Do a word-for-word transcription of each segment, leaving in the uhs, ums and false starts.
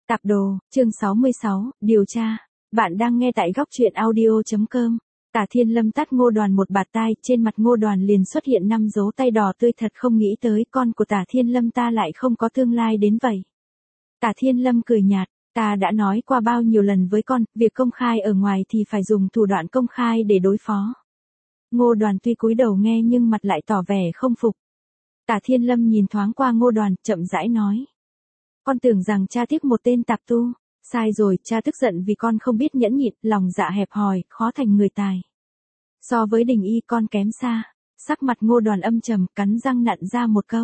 Tạp đồ, chương sáu mươi sáu, điều tra. Bạn đang nghe tại góc truyện audio chấm com. Tả Thiên Lâm tát Ngô Đoàn một bạt tai, trên mặt Ngô Đoàn liền xuất hiện năm dấu tay đỏ tươi, thật không nghĩ tới con của Tả Thiên Lâm ta lại không có tương lai đến vậy. Tả Thiên Lâm cười nhạt, ta đã nói qua bao nhiêu lần với con, việc công khai ở ngoài thì phải dùng thủ đoạn công khai để đối phó. Ngô Đoàn tuy cúi đầu nghe nhưng mặt lại tỏ vẻ không phục. Tả Thiên Lâm nhìn thoáng qua Ngô Đoàn, chậm rãi nói. Con tưởng rằng cha tiếc một tên tạp tu, sai rồi, cha tức giận vì con không biết nhẫn nhịn, lòng dạ hẹp hòi, khó thành người tài. So với Đình Y con kém xa. Sắc mặt Ngô Đoàn âm trầm, cắn răng nặn ra một câu.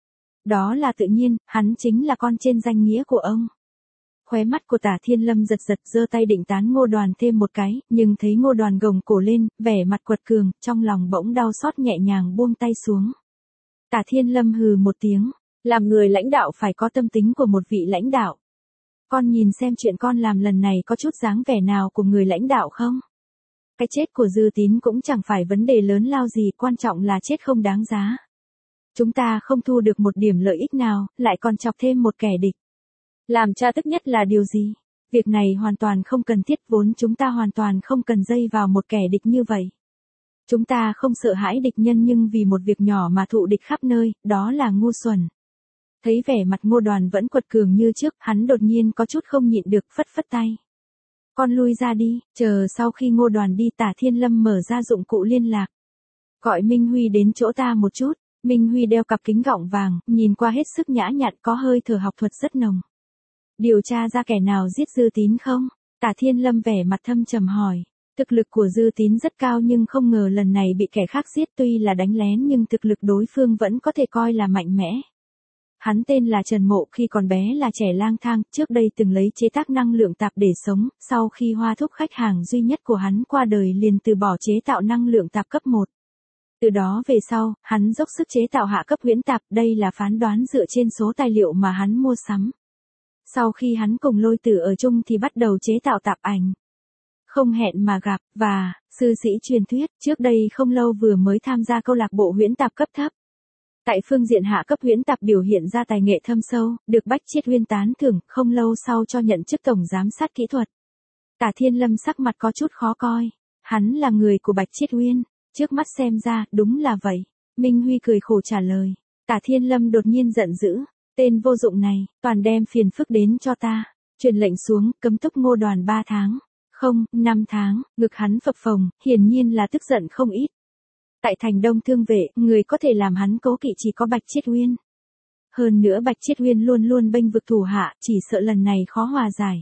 Đó là tự nhiên, hắn chính là con trên danh nghĩa của ông. Khóe mắt của Tả Thiên Lâm giật giật, giơ tay định tán Ngô Đoàn thêm một cái, nhưng thấy Ngô Đoàn gồng cổ lên, vẻ mặt quật cường, trong lòng bỗng đau xót, nhẹ nhàng buông tay xuống. Tả Thiên Lâm hừ một tiếng. Làm người lãnh đạo phải có tâm tính của một vị lãnh đạo. Con nhìn xem chuyện con làm lần này có chút dáng vẻ nào của người lãnh đạo không? Cái chết của Dư Tín cũng chẳng phải vấn đề lớn lao gì, quan trọng là chết không đáng giá. Chúng ta không thu được một điểm lợi ích nào, lại còn chọc thêm một kẻ địch. Làm cha tức nhất là điều gì? Việc này hoàn toàn không cần thiết, vốn chúng ta hoàn toàn không cần dây vào một kẻ địch như vậy. Chúng ta không sợ hãi địch nhân, nhưng vì một việc nhỏ mà thụ địch khắp nơi, đó là ngu xuẩn. Thấy vẻ mặt Ngô Đoàn vẫn quật cường như trước, hắn đột nhiên có chút không nhịn được, phất phất tay. Con lui ra đi, chờ sau khi Ngô Đoàn đi, Tả Thiên Lâm mở ra dụng cụ liên lạc. Gọi Minh Huy đến chỗ ta một chút. Minh Huy đeo cặp kính gọng vàng, nhìn qua hết sức nhã nhặn, có hơi thở học thuật rất nồng. Điều tra ra kẻ nào giết Dư Tín không? Tả Thiên Lâm vẻ mặt thâm trầm hỏi. Thực lực của Dư Tín rất cao nhưng không ngờ lần này bị kẻ khác giết, tuy là đánh lén nhưng thực lực đối phương vẫn có thể coi là mạnh mẽ. Hắn tên là Trần Mộ, khi còn bé là trẻ lang thang, trước đây từng lấy chế tác năng lượng tạp để sống, sau khi Hoa Thúc khách hàng duy nhất của hắn qua đời liền từ bỏ chế tạo năng lượng tạp cấp một. Từ đó về sau, hắn dốc sức chế tạo hạ cấp huyễn tạp, đây là phán đoán dựa trên số tài liệu mà hắn mua sắm. Sau khi hắn cùng Lôi Tử ở chung thì bắt đầu chế tạo tạp ảnh. Không hẹn mà gặp, và, sư sĩ truyền thuyết, trước đây không lâu vừa mới tham gia câu lạc bộ huyễn tạp cấp thấp. Tại phương diện hạ cấp huyễn tạp biểu hiện ra tài nghệ thâm sâu, được Bách Chiết Uyên tán thưởng, không lâu sau cho nhận chức tổng giám sát kỹ thuật. Tả Thiên Lâm sắc mặt có chút khó coi. Hắn là người của Bạch Chiết Uyên, trước mắt xem ra, đúng là vậy. Minh Huy cười khổ trả lời. Tả Thiên Lâm đột nhiên giận dữ. Tên vô dụng này, toàn đem phiền phức đến cho ta. Truyền lệnh xuống, cấm túc Ngô Đoàn ba tháng. Không, năm tháng, ngực hắn phập phồng, hiển nhiên là tức giận không ít. Tại thành Đông Thương Vệ, người có thể làm hắn cố kỵ chỉ có Bạch Chiết Uyên. Hơn nữa Bạch Chiết Uyên luôn luôn bênh vực thủ hạ, chỉ sợ lần này khó hòa giải.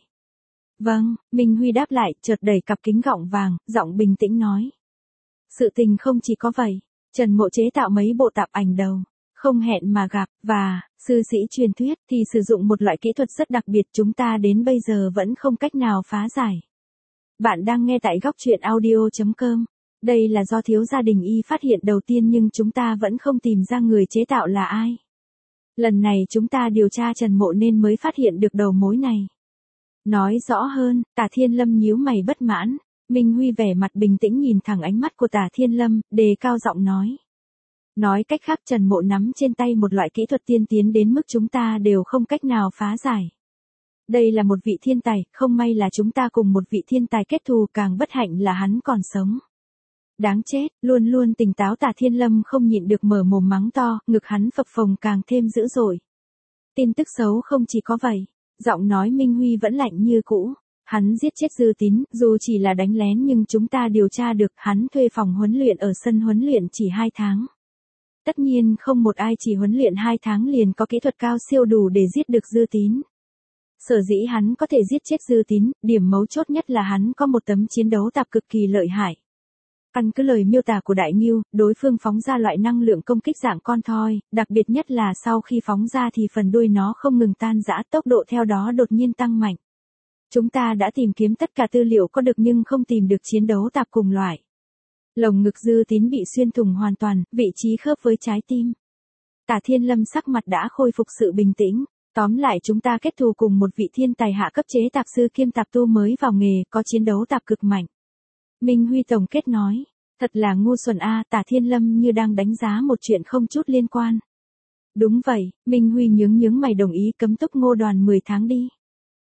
Vâng, Minh Huy đáp lại, chợt đẩy cặp kính gọng vàng, giọng bình tĩnh nói. Sự tình không chỉ có vậy, Trần Mộ chế tạo mấy bộ tạp ảnh đầu, không hẹn mà gặp, và, sư sĩ truyền thuyết, thì sử dụng một loại kỹ thuật rất đặc biệt, chúng ta đến bây giờ vẫn không cách nào phá giải. Bạn đang nghe tại góc truyện audio chấm com. Đây là do thiếu gia Đình Y phát hiện đầu tiên nhưng chúng ta vẫn không tìm ra người chế tạo là ai. Lần này chúng ta điều tra Trần Mộ nên mới phát hiện được đầu mối này. Nói rõ hơn, Tả Thiên Lâm nhíu mày bất mãn. Minh Huy vẻ mặt bình tĩnh nhìn thẳng ánh mắt của Tả Thiên Lâm, đề cao giọng nói. Nói cách khác, Trần Mộ nắm trên tay một loại kỹ thuật tiên tiến đến mức chúng ta đều không cách nào phá giải. Đây là một vị thiên tài, không may là chúng ta cùng một vị thiên tài kết thù, càng bất hạnh là hắn còn sống. Đáng chết, luôn luôn tỉnh táo Tả Thiên Lâm không nhịn được mở mồm mắng to, ngực hắn phập phồng càng thêm dữ dội. Tin tức xấu không chỉ có vậy, giọng nói Minh Huy vẫn lạnh như cũ. Hắn giết chết Dư Tín, dù chỉ là đánh lén nhưng chúng ta điều tra được, hắn thuê phòng huấn luyện ở sân huấn luyện chỉ hai tháng. Tất nhiên không một ai chỉ huấn luyện hai tháng liền có kỹ thuật cao siêu đủ để giết được Dư Tín. Sở dĩ hắn có thể giết chết Dư Tín, điểm mấu chốt nhất là hắn có một tấm chiến đấu tạp cực kỳ lợi hại. Căn cứ lời miêu tả của Đại Ngưu, đối phương phóng ra loại năng lượng công kích dạng con thoi, đặc biệt nhất là sau khi phóng ra thì phần đuôi nó không ngừng tan rã, tốc độ theo đó đột nhiên tăng mạnh. Chúng ta đã tìm kiếm tất cả tư liệu có được nhưng không tìm được chiến đấu tạp cùng loại. Lồng ngực Dư Tín bị xuyên thủng hoàn toàn, vị trí khớp với trái tim. Tả Thiên Lâm sắc mặt đã khôi phục sự bình tĩnh. Tóm lại chúng ta kết thù cùng một vị thiên tài hạ cấp chế tạp sư kiêm tạp tu mới vào nghề, có chiến đấu tạp cực mạnh. Minh Huy tổng kết nói, thật là ngu xuẩn a. Tả Thiên Lâm như đang đánh giá một chuyện không chút liên quan. Đúng vậy, Minh Huy nhướng nhướng mày đồng ý cấm túc Ngô Đoàn mười tháng đi.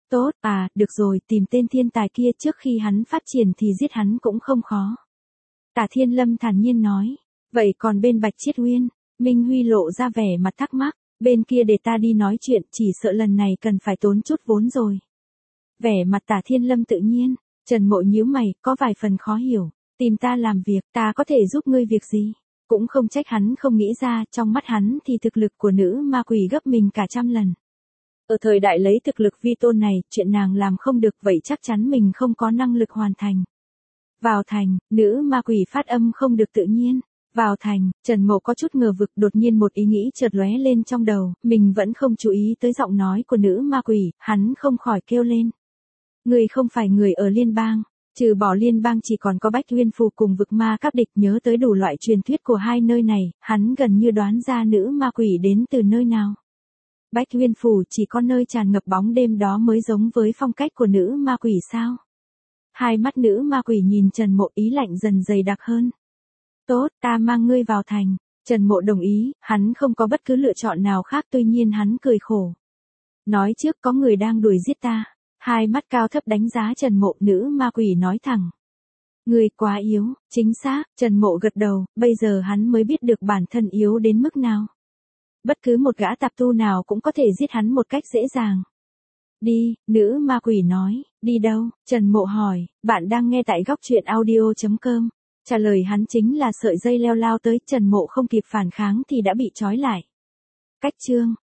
Tốt, à, được rồi, tìm tên thiên tài kia trước khi hắn phát triển thì giết hắn cũng không khó. Tả Thiên Lâm thản nhiên nói. Vậy còn bên Bạch Chiết Uyên, Minh Huy lộ ra vẻ mặt thắc mắc, bên kia để ta đi nói chuyện, chỉ sợ lần này cần phải tốn chút vốn rồi. Vẻ mặt Tả Thiên Lâm tự nhiên, Trần Mộ nhíu mày, có vài phần khó hiểu, tìm ta làm việc, ta có thể giúp ngươi việc gì? Cũng không trách hắn không nghĩ ra, trong mắt hắn thì thực lực của nữ ma quỷ gấp mình cả trăm lần. Ở thời đại lấy thực lực vi tôn này, chuyện nàng làm không được vậy chắc chắn mình không có năng lực hoàn thành. Vào thành, nữ ma quỷ phát âm không được tự nhiên. Vào thành, Trần Mộ có chút ngờ vực, đột nhiên một ý nghĩ chợt lóe lên trong đầu, mình vẫn không chú ý tới giọng nói của nữ ma quỷ, hắn không khỏi kêu lên. Người không phải người ở liên bang, trừ bỏ liên bang chỉ còn có Bách Uyên Phủ cùng vực ma các địch, nhớ tới đủ loại truyền thuyết của hai nơi này, hắn gần như đoán ra nữ ma quỷ đến từ nơi nào. Bách Uyên Phủ chỉ có nơi tràn ngập bóng đêm đó mới giống với phong cách của nữ ma quỷ sao? Hai mắt nữ ma quỷ nhìn Trần Mộ, ý lạnh dần dày đặc hơn. Tốt, ta mang ngươi vào thành. Trần Mộ đồng ý, hắn không có bất cứ lựa chọn nào khác, tuy nhiên hắn cười khổ. Nói trước có người đang đuổi giết ta. Hai mắt cao thấp đánh giá Trần Mộ, nữ ma quỷ nói thẳng. Ngươi quá yếu, chính xác, Trần Mộ gật đầu, bây giờ hắn mới biết được bản thân yếu đến mức nào. Bất cứ một gã tạp tu nào cũng có thể giết hắn một cách dễ dàng. Đi, nữ ma quỷ nói, đi đâu? Trần Mộ hỏi, bạn đang nghe tại góc truyện audio chấm com. Trả lời hắn chính là sợi dây leo lao tới, Trần Mộ không kịp phản kháng thì đã bị trói lại. Cách chương